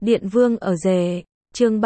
Điện Vương ở rể, chương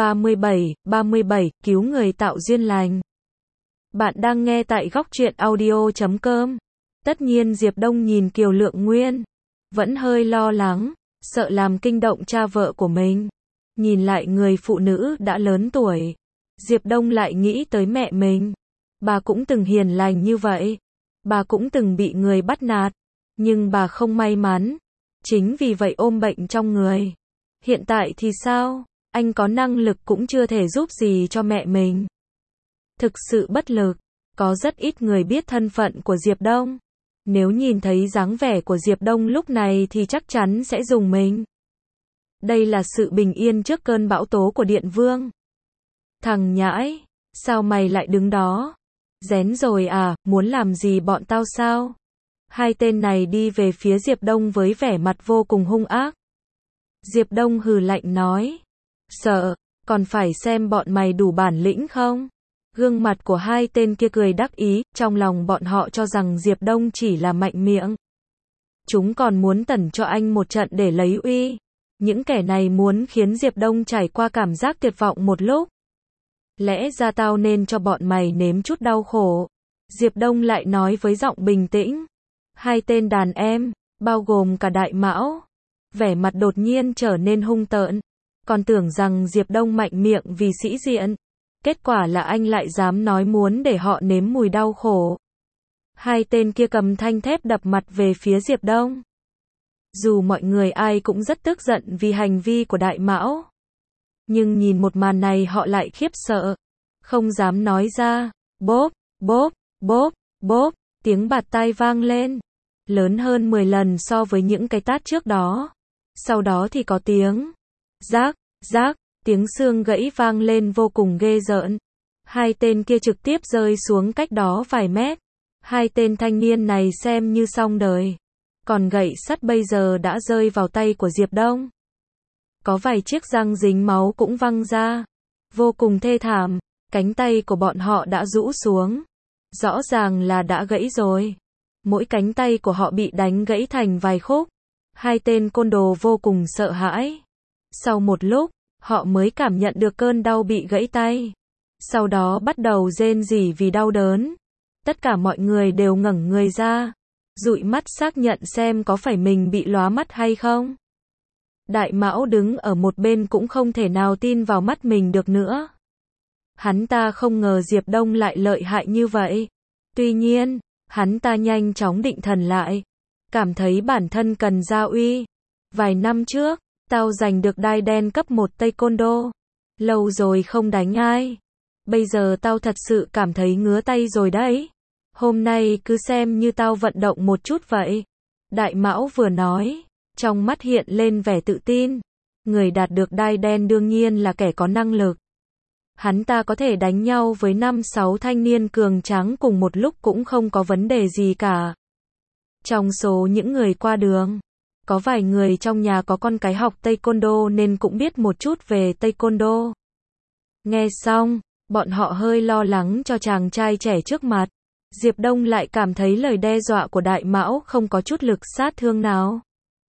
37, cứu người tạo duyên lành. Bạn đang nghe tại góc truyện audio.com. Tất nhiên Diệp Đông nhìn Kiều Lượng Nguyên, vẫn hơi lo lắng, sợ làm kinh động cha vợ của mình. Nhìn lại người phụ nữ đã lớn tuổi, Diệp Đông lại nghĩ tới mẹ mình. Bà cũng từng hiền lành như vậy. Bà cũng từng bị người bắt nạt, nhưng bà không may mắn. Chính vì vậy ôm bệnh trong người. Hiện tại thì sao? Anh có năng lực cũng chưa thể giúp gì cho mẹ mình. Thực sự bất lực. Có rất ít người biết thân phận của Diệp Đông. Nếu nhìn thấy dáng vẻ của Diệp Đông lúc này thì chắc chắn sẽ rùng mình. Đây là sự bình yên trước cơn bão tố của Điện Vương. Thằng nhãi, sao mày lại đứng đó? Rén rồi à, muốn làm gì bọn tao sao? Hai tên này đi về phía Diệp Đông với vẻ mặt vô cùng hung ác. Diệp Đông hừ lạnh nói. Sợ, còn phải xem bọn mày đủ bản lĩnh không? Gương mặt của hai tên kia cười đắc ý, trong lòng bọn họ cho rằng Diệp Đông chỉ là mạnh miệng. Chúng còn muốn tẩn cho anh một trận để lấy uy. Những kẻ này muốn khiến Diệp Đông trải qua cảm giác tuyệt vọng một lúc. Lẽ ra tao nên cho bọn mày nếm chút đau khổ. Diệp Đông lại nói với giọng bình tĩnh. Hai tên đàn em, bao gồm cả Đại Mão, vẻ mặt đột nhiên trở nên hung tợn. Còn tưởng rằng Diệp Đông mạnh miệng vì sĩ diện. Kết quả là anh lại dám nói muốn để họ nếm mùi đau khổ. Hai tên kia cầm thanh thép đập mặt về phía Diệp Đông. Dù mọi người ai cũng rất tức giận vì hành vi của Đại Mão. Nhưng nhìn một màn này họ lại khiếp sợ. Không dám nói ra. Bốp, bốp, bốp, bốp, tiếng bạt tai vang lên. Lớn hơn 10 lần so với những cái tát trước đó. Sau đó thì có tiếng rác, rác, tiếng xương gãy vang lên vô cùng ghê rợn. Hai tên kia trực tiếp rơi xuống cách đó vài mét. Hai tên thanh niên này xem như xong đời. Còn gậy sắt bây giờ đã rơi vào tay của Diệp Đông. Có vài chiếc răng dính máu cũng văng ra. Vô cùng thê thảm, cánh tay của bọn họ đã rũ xuống. Rõ ràng là đã gãy rồi. Mỗi cánh tay của họ bị đánh gãy thành vài khúc. Hai tên côn đồ vô cùng sợ hãi. Sau một lúc, họ mới cảm nhận được cơn đau bị gãy tay. Sau đó bắt đầu rên rỉ vì đau đớn. Tất cả mọi người đều ngẩng người ra, dụi mắt xác nhận xem có phải mình bị lóa mắt hay không. Đại Mão đứng ở một bên cũng không thể nào tin vào mắt mình được nữa. Hắn ta không ngờ Diệp Đông lại lợi hại như vậy. Tuy nhiên, hắn ta nhanh chóng định thần lại. Cảm thấy bản thân cần gia uy. Vài năm trước, tao giành được đai đen cấp 1 Taekwondo. Lâu rồi không đánh ai. Bây giờ tao thật sự cảm thấy ngứa tay rồi đấy. Hôm nay cứ xem như tao vận động một chút vậy. Đại Mão vừa nói, trong mắt hiện lên vẻ tự tin. Người đạt được đai đen đương nhiên là kẻ có năng lực. Hắn ta có thể đánh nhau với 5-6 thanh niên cường tráng cùng một lúc cũng không có vấn đề gì cả. Trong số những người qua đường, có vài người trong nhà có con cái học Taekwondo nên cũng biết một chút về Taekwondo. Nghe xong, bọn họ hơi lo lắng cho chàng trai trẻ trước mặt. Diệp Đông lại cảm thấy lời đe dọa của Đại Mão không có chút lực sát thương nào.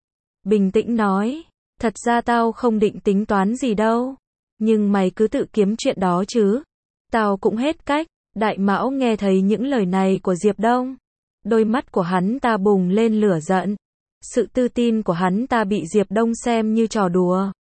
Bình tĩnh nói, thật ra tao không định tính toán gì đâu. Nhưng mày cứ tự kiếm chuyện đó chứ. Tao cũng hết cách. Đại Mão nghe thấy những lời này của Diệp Đông. Đôi mắt của hắn ta bùng lên lửa giận. Sự tự tin của hắn ta bị Diệp Đông xem như trò đùa.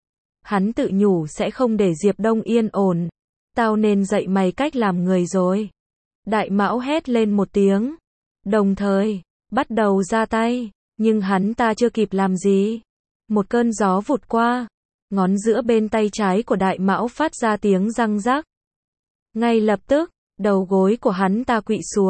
Hắn tự nhủ sẽ không để Diệp Đông yên ổn. Tao nên dạy mày cách làm người rồi. Đại Mão hét lên một tiếng. Đồng thời, bắt đầu ra tay. Nhưng hắn ta chưa kịp làm gì. Một cơn gió vụt qua. Ngón giữa bên tay trái của Đại Mão phát ra tiếng răng rắc. Ngay lập tức, đầu gối của hắn ta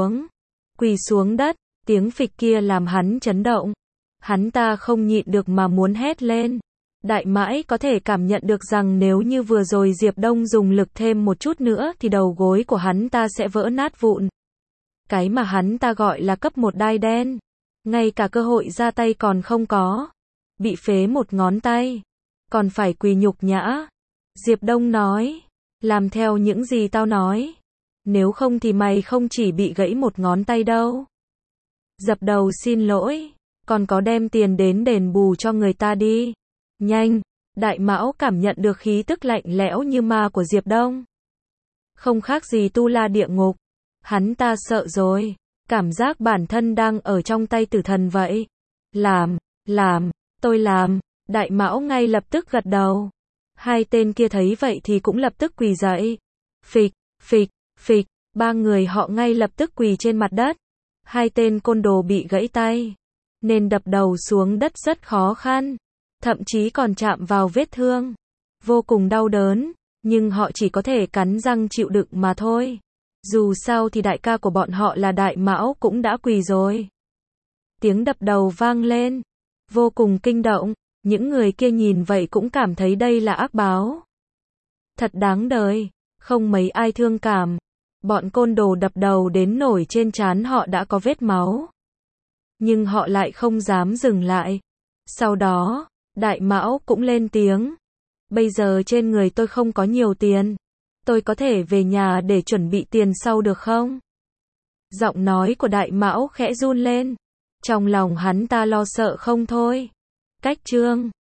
quỳ xuống đất. Tiếng phịch kia làm hắn chấn động. Hắn ta không nhịn được mà muốn hét lên. Đại Mãi có thể cảm nhận được rằng nếu như vừa rồi Diệp Đông dùng lực thêm một chút nữa thì đầu gối của hắn ta sẽ vỡ nát vụn. Cái mà hắn ta gọi là cấp 1 đai đen. Ngay cả cơ hội ra tay còn không có. Bị phế một ngón tay. Còn phải quỳ nhục nhã. Diệp Đông nói. Làm theo những gì tao nói. Nếu không thì mày không chỉ bị gãy một ngón tay đâu. Dập đầu xin lỗi. Còn có đem tiền đến đền bù cho người ta đi. Nhanh. Đại Mão cảm nhận được khí tức lạnh lẽo như ma của Diệp Đông. Không khác gì tu la địa ngục. Hắn ta sợ rồi. Cảm giác bản thân đang ở trong tay tử thần vậy. Làm, tôi làm. Đại Mão ngay lập tức gật đầu. Hai tên kia thấy vậy thì cũng lập tức quỳ dậy. Phịch, phịch, phịch. Ba người họ ngay lập tức quỳ trên mặt đất. Hai tên côn đồ bị gãy tay, nên đập đầu xuống đất rất khó khăn. Thậm chí còn chạm vào vết thương. Vô cùng đau đớn. Nhưng họ chỉ có thể cắn răng chịu đựng mà thôi. Dù sao thì đại ca của bọn họ là Đại Mão cũng đã quỳ rồi. Tiếng đập đầu vang lên. Vô cùng kinh động. Những người kia nhìn vậy cũng cảm thấy đây là ác báo. Thật đáng đời. Không mấy ai thương cảm. Bọn côn đồ đập đầu đến nổi trên trán họ đã có vết máu. Nhưng họ lại không dám dừng lại. Sau đó, Đại Mão cũng lên tiếng. Bây giờ trên người tôi không có nhiều tiền. Tôi có thể về nhà để chuẩn bị tiền sau được không? Giọng nói của Đại Mão khẽ run lên. Trong lòng hắn ta lo sợ không thôi. Cách chương